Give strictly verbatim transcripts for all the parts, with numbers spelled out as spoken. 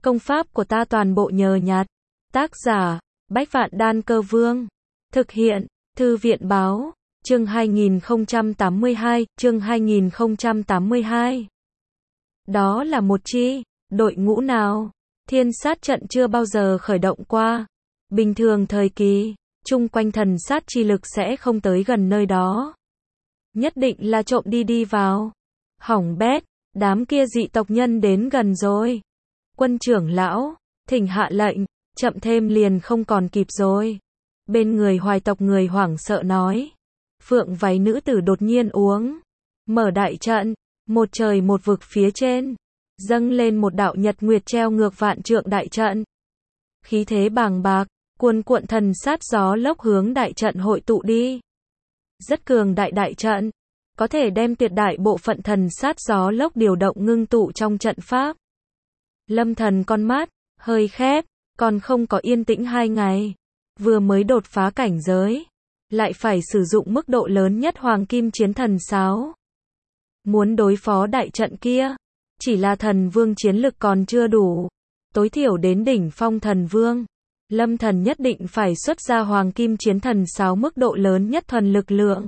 Công pháp của ta toàn bộ nhờ nhặt. Tác giả, Bách Vạn Đan Cơ Vương. Thực hiện, Thư viện Báo. Chương hai nghìn không trăm tám mươi hai, chương hai nghìn không trăm tám mươi hai. Đó là một chi, đội ngũ nào? Thiên sát trận chưa bao giờ khởi động qua. Bình thường thời kỳ, chung quanh thần sát chi lực sẽ không tới gần nơi đó. Nhất định là trộm đi đi vào. Hỏng bét, đám kia dị tộc nhân đến gần rồi. Quân trưởng lão, thỉnh hạ lệnh, chậm thêm liền không còn kịp rồi. Bên người Hoài tộc người hoảng sợ nói. Phượng váy nữ tử đột nhiên uống. Mở đại trận, một trời một vực phía trên. Dâng lên một đạo nhật nguyệt treo ngược vạn trượng đại trận. Khí thế bàng bạc, cuồn cuộn thần sát gió lốc hướng đại trận hội tụ đi. Rất cường đại đại trận, có thể đem tuyệt đại bộ phận thần sát gió lốc điều động ngưng tụ trong trận pháp. Lâm Thần con mắt hơi khép, còn không có yên tĩnh hai ngày, vừa mới đột phá cảnh giới, lại phải sử dụng mức độ lớn nhất hoàng kim chiến thần sáo. Muốn đối phó đại trận kia, chỉ là thần vương chiến lực còn chưa đủ, tối thiểu đến đỉnh phong thần vương. Lâm Thần nhất định phải xuất ra hoàng kim chiến thần sáo mức độ lớn nhất thuần lực lượng.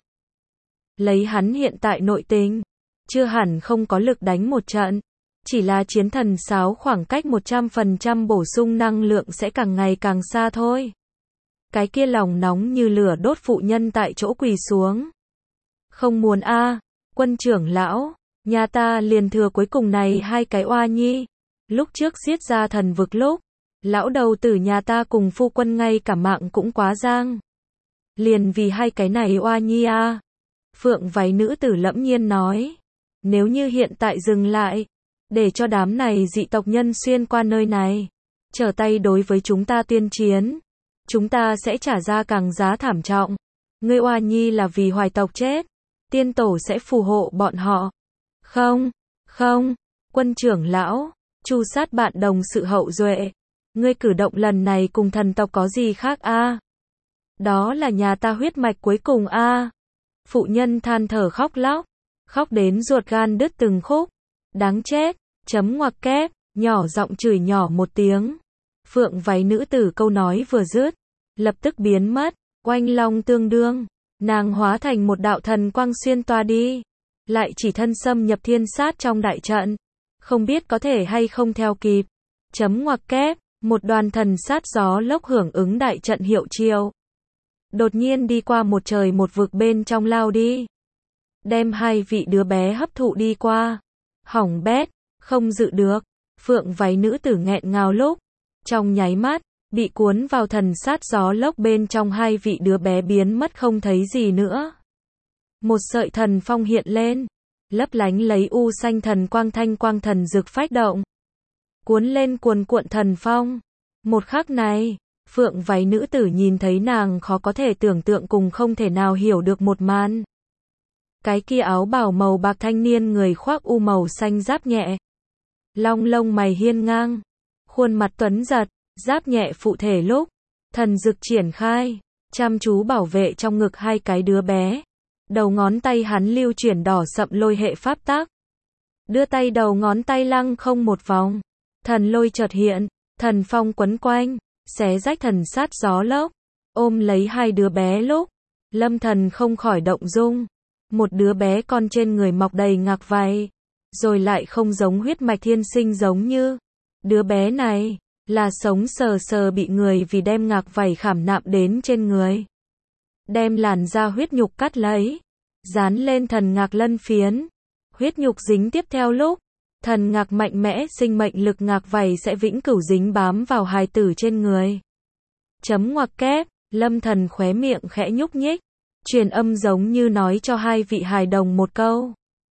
Lấy hắn hiện tại nội tình, chưa hẳn không có lực đánh một trận, chỉ là chiến thần sáo khoảng cách một trăm phần trăm bổ sung năng lượng sẽ càng ngày càng xa thôi. Cái kia lòng nóng như lửa đốt phụ nhân tại chỗ quỳ xuống. Không muốn a, à, quân trưởng lão, nhà ta liền thừa cuối cùng này hai cái oa nhi. Lúc trước giết ra thần vực lúc, lão đầu tử nhà ta cùng phu quân ngay cả mạng cũng quá giang. Liền vì hai cái này oa nhi a. À. Phượng váy nữ tử lẫm nhiên nói. Nếu như hiện tại dừng lại, để cho đám này dị tộc nhân xuyên qua nơi này, trở tay đối với chúng ta tuyên chiến, chúng ta sẽ trả ra càng giá thảm trọng. Ngươi oa nhi là vì Hoài tộc chết, tiên tổ sẽ phù hộ bọn họ. Không, không, quân trưởng lão, chu sát bạn đồng sự hậu duệ. Ngươi cử động lần này cùng thần tộc có gì khác a? À? Đó là nhà ta huyết mạch cuối cùng a. À? Phụ nhân than thở khóc lóc, khóc đến ruột gan đứt từng khúc. Đáng chết, chấm ngoặc kép, nhỏ giọng chửi nhỏ một tiếng. Phượng váy nữ tử câu nói vừa dứt, lập tức biến mất, oanh long tương đương, nàng hóa thành một đạo thần quang xuyên toa đi, lại chỉ thân xâm nhập thiên sát trong đại trận, không biết có thể hay không theo kịp. Chấm ngoặc kép, một đoàn thần sát gió lốc hưởng ứng đại trận hiệu chiêu. Đột nhiên đi qua một trời một vực bên trong lao đi. Đem hai vị đứa bé hấp thụ đi qua. Hỏng bét, không dự được. Phượng váy nữ tử nghẹn ngào lúc. Trong nháy mắt, bị cuốn vào thần sát gió lốc bên trong hai vị đứa bé biến mất không thấy gì nữa. Một sợi thần phong hiện lên. Lấp lánh lấy u xanh thần quang thanh quang thần dực phách động. Cuốn lên cuồn cuộn thần phong. Một khắc này, Phượng váy nữ tử nhìn thấy nàng khó có thể tưởng tượng cùng không thể nào hiểu được một màn. Cái kia áo bào màu bạc thanh niên người khoác u màu xanh giáp nhẹ. Long lông mày hiên ngang. Khuôn mặt tuấn giật, giáp nhẹ phụ thể lúc. Thần dực triển khai, chăm chú bảo vệ trong ngực hai cái đứa bé. Đầu ngón tay hắn lưu chuyển đỏ sậm lôi hệ pháp tắc. Đưa tay đầu ngón tay lăng không một vòng. Thần lôi chợt hiện, thần phong quấn quanh, xé rách thần sát gió lốc. Ôm lấy hai đứa bé lúc. Lâm Thần không khỏi động dung. Một đứa bé con trên người mọc đầy ngạc vảy, rồi lại không giống huyết mạch thiên sinh giống như. Đứa bé này, là sống sờ sờ bị người vì đem ngạc vảy khảm nạm đến trên người. Đem làn da huyết nhục cắt lấy, dán lên thần ngạc lân phiến. Huyết nhục dính tiếp theo lúc, thần ngạc mạnh mẽ sinh mệnh lực ngạc vảy sẽ vĩnh cửu dính bám vào hài tử trên người. Chấm ngoặc kép, Lâm Thần khóe miệng khẽ nhúc nhích. Truyền âm giống như nói cho hai vị hài đồng một câu.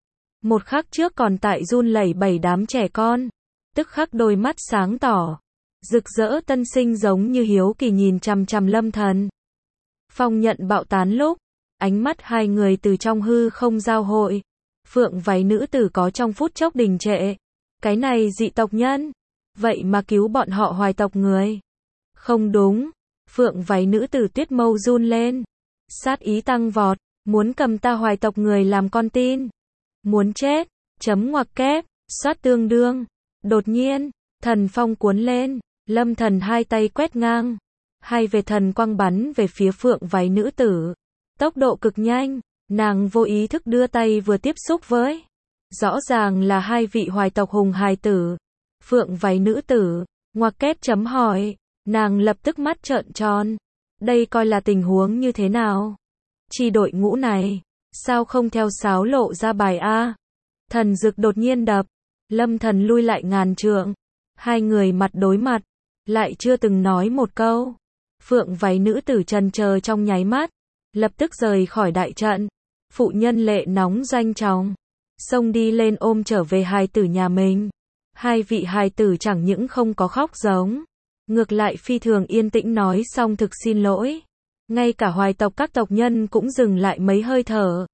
Một khắc trước còn tại run lẩy bẩy đám trẻ con, tức khắc đôi mắt sáng tỏ, rực rỡ tân sinh giống như hiếu kỳ nhìn chằm chằm Lâm Thần. Phong nhận bạo tán lúc, ánh mắt hai người từ trong hư không giao hội. Phượng váy nữ tử có trong phút chốc đình trệ. Cái này dị tộc nhân, vậy mà cứu bọn họ Hoài tộc người. Không đúng, Phượng váy nữ tử tuyết mâu run lên. Sát ý tăng vọt, muốn cầm ta Hoài tộc người làm con tin. Muốn chết, chấm ngoặc kép, soát tương đương. Đột nhiên, Thần phong cuốn lên, Lâm Thần hai tay quét ngang, hai vệt thần quang bắn về phía phượng váy nữ tử. Tốc độ cực nhanh, nàng vô ý thức đưa tay vừa tiếp xúc với. Rõ ràng là hai vị hoài tộc hùng hài tử. Phượng váy nữ tử, ngoặc kép chấm hỏi, nàng lập tức mắt trợn tròn. Đây coi là tình huống như thế nào? Chi đội ngũ này, sao không theo sáo lộ ra bài A? Thần dực đột nhiên đập, Lâm Thần lui lại ngàn trượng. Hai người mặt đối mặt, lại chưa từng nói một câu. Phượng váy nữ tử trần chờ trong nháy mắt, lập tức rời khỏi đại trận. Phụ nhân lệ nóng doanh chóng, xông đi lên ôm trở về hài tử nhà mình. Hai vị hài tử chẳng những không có khóc giống, ngược lại phi thường yên tĩnh nói xong thực xin lỗi. Ngay cả hoài tộc các tộc nhân cũng dừng lại mấy hơi thở.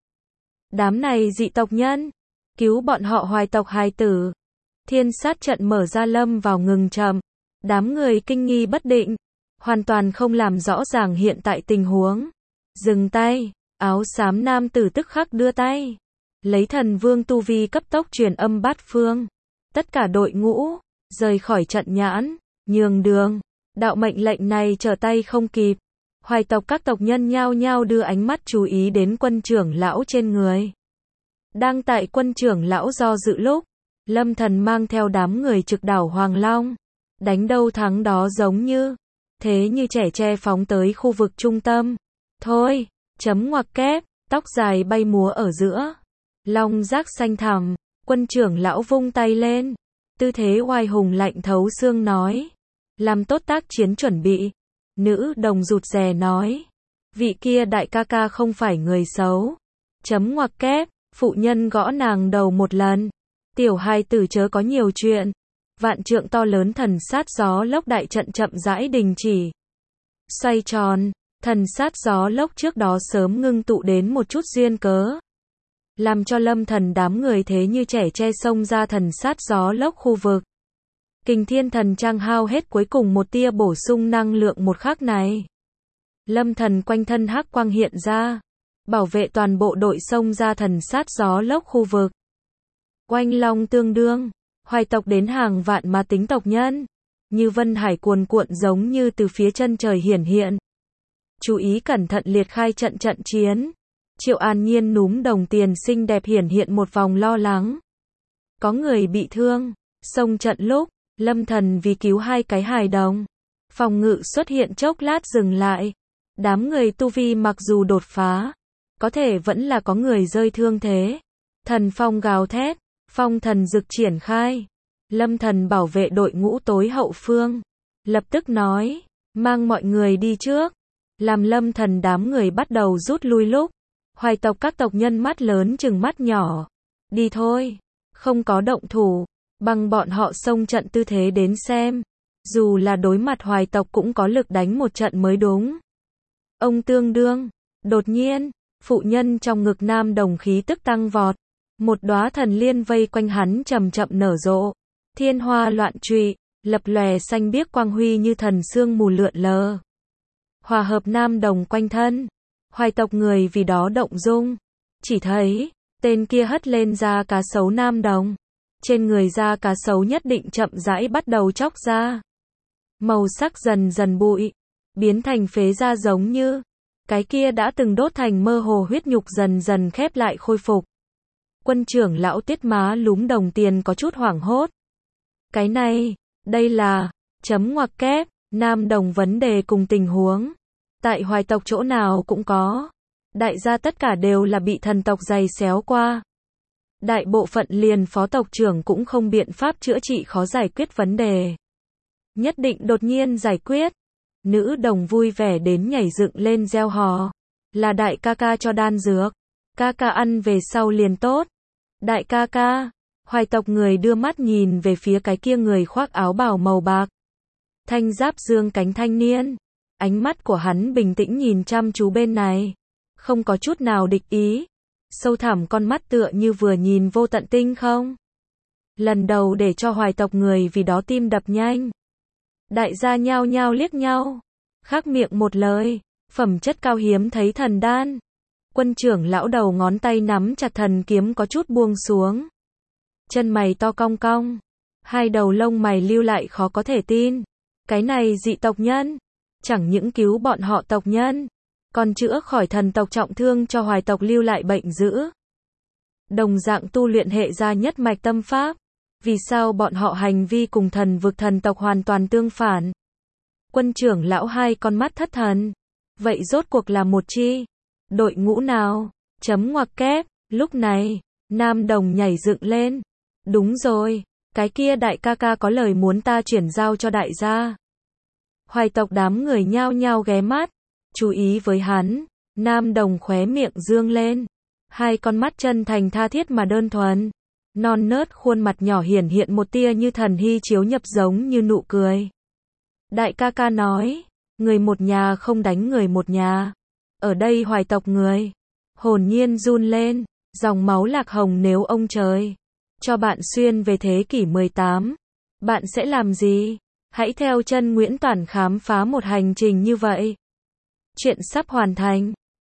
Đám này dị tộc nhân, cứu bọn họ hoài tộc hài tử. Thiên sát trận mở ra lâm vào ngừng chậm. Đám người kinh nghi bất định, hoàn toàn không làm rõ ràng hiện tại tình huống. Dừng tay, áo xám nam tử tức khắc đưa tay. Lấy thần vương tu vi cấp tốc truyền âm bát phương. Tất cả đội ngũ, rời khỏi trận nhãn, nhường đường. Đạo mệnh lệnh này trở tay không kịp. Hoài tộc các tộc nhân nhao nhao đưa ánh mắt chú ý đến quân trưởng lão trên người. Đang tại quân trưởng lão do dự lúc, Lâm Thần mang theo đám người trực đảo Hoàng Long. Đánh đâu thắng đó giống như, thế như trẻ tre phóng tới khu vực trung tâm. Thôi, chấm ngoặc kép, tóc dài bay múa ở giữa. Long giác xanh thẳm, quân trưởng lão vung tay lên. Tư thế oai hùng lạnh thấu xương nói. Làm tốt tác chiến chuẩn bị. Nữ đồng rụt rè nói. Vị kia đại ca ca không phải người xấu. Chấm ngoặc kép, phụ nhân gõ nàng đầu một lần. Tiểu hài tử chớ có nhiều chuyện. Vạn trượng to lớn thần sát gió lốc đại trận chậm rãi đình chỉ. Xoay tròn, thần sát gió lốc trước đó sớm ngưng tụ đến một chút duyên cớ. Làm cho Lâm Thần đám người thế như trẻ tre xông ra thần sát gió lốc khu vực. Kình thiên thần trang hao hết cuối cùng một tia bổ sung năng lượng một khắc này. Lâm Thần quanh thân hắc quang hiện ra, bảo vệ toàn bộ đội xông ra thần sát gió lốc khu vực. Oanh long tương đương, hoài tộc đến hàng vạn mà tính tộc nhân, như vân hải cuồn cuộn giống như từ phía chân trời hiển hiện. Chú ý cẩn thận liệt khai trận trận chiến. Triệu An Nhiên núm đồng tiền xinh đẹp hiển hiện một vòng lo lắng. Có người bị thương, xông trận lúc, Lâm Thần vì cứu hai cái hài đồng. Phòng ngự xuất hiện chốc lát dừng lại. Đám người tu vi mặc dù đột phá, có thể vẫn là có người rơi thương thế. Thần phong gào thét, phong thần dực triển khai. Lâm Thần bảo vệ đội ngũ tối hậu phương. Lập tức nói, mang mọi người đi trước. Làm Lâm Thần đám người bắt đầu rút lui lúc. Hoài tộc các tộc nhân mắt lớn chừng mắt nhỏ. Đi thôi, không có động thủ, bằng bọn họ xông trận tư thế đến xem. Dù là đối mặt hoài tộc cũng có lực đánh một trận mới đúng. Ông tương đương, đột nhiên, phụ nhân trong ngực nam đồng khí tức tăng vọt. Một đóa thần liên vây quanh hắn chậm chậm nở rộ. Thiên hoa loạn trụy, lập lòe xanh biếc quang huy như thần sương mù lượn lờ. Hòa hợp nam đồng quanh thân. Hoài tộc người vì đó động dung. Chỉ thấy, tên kia hất lên da cá sấu nam đồng. Trên người da cá sấu nhất định chậm rãi bắt đầu chóc ra. Màu sắc dần dần bụi, biến thành phế da giống như cái kia đã từng đốt thành mơ hồ huyết nhục dần dần khép lại khôi phục. Quân trưởng lão Tiết má lúm đồng tiền có chút hoảng hốt. Cái này, đây là, chấm ngoặc kép, nam đồng vấn đề cùng tình huống. Tại hoài tộc chỗ nào cũng có. Đại gia tất cả đều là bị thần tộc giày xéo qua. Đại bộ phận liền phó tộc trưởng cũng không biện pháp chữa trị khó giải quyết vấn đề. Nhất định đột nhiên giải quyết. Nữ đồng vui vẻ đến nhảy dựng lên reo hò. Là đại ca ca cho đan dược. Ca ca ăn về sau liền tốt. Đại ca ca. Hoài tộc người đưa mắt nhìn về phía cái kia người khoác áo bào màu bạc. Thanh giáp dương cánh thanh niên. Ánh mắt của hắn bình tĩnh nhìn chăm chú bên này. Không có chút nào địch ý. Sâu thẳm con mắt tựa như vừa nhìn vô tận tinh không. Lần đầu để cho hoài tộc người vì đó tim đập nhanh. Đại gia nhao nhao liếc nhau. Khắc miệng một lời. Phẩm chất cao hiếm thấy thần đan. Quân trưởng lão đầu ngón tay nắm chặt thần kiếm có chút buông xuống. Chân mày to cong cong. Hai đầu lông mày lưu lại khó có thể tin. Cái này dị tộc nhân, chẳng những cứu bọn họ tộc nhân, còn chữa khỏi thần tộc trọng thương cho Hoài tộc lưu lại bệnh dữ. Đồng dạng tu luyện hệ gia nhất mạch tâm pháp, vì sao bọn họ hành vi cùng thần vực thần tộc hoàn toàn tương phản? Quân trưởng lão hai con mắt thất thần. Vậy rốt cuộc là một chi đội ngũ nào? Chấm ngoặc kép. Lúc này, Nam Đồng nhảy dựng lên. Đúng rồi, cái kia đại ca ca có lời muốn ta chuyển giao cho đại gia. Hoài tộc đám người nhao nhao ghé mắt, chú ý với hắn. Nam Đồng khóe miệng dương lên, hai con mắt chân thành tha thiết mà đơn thuần, non nớt khuôn mặt nhỏ hiển hiện một tia như thần hy chiếu nhập giống như nụ cười. Đại ca ca nói, người một nhà không đánh người một nhà. Ở đây Hoài tộc người hồn nhiên run lên, dòng máu lạc hồng. Nếu ông trời cho bạn xuyên về thế kỷ mười tám, bạn sẽ làm gì? Hãy theo chân Nguyễn Toản khám phá một hành trình như vậy. Chuyện sắp hoàn thành.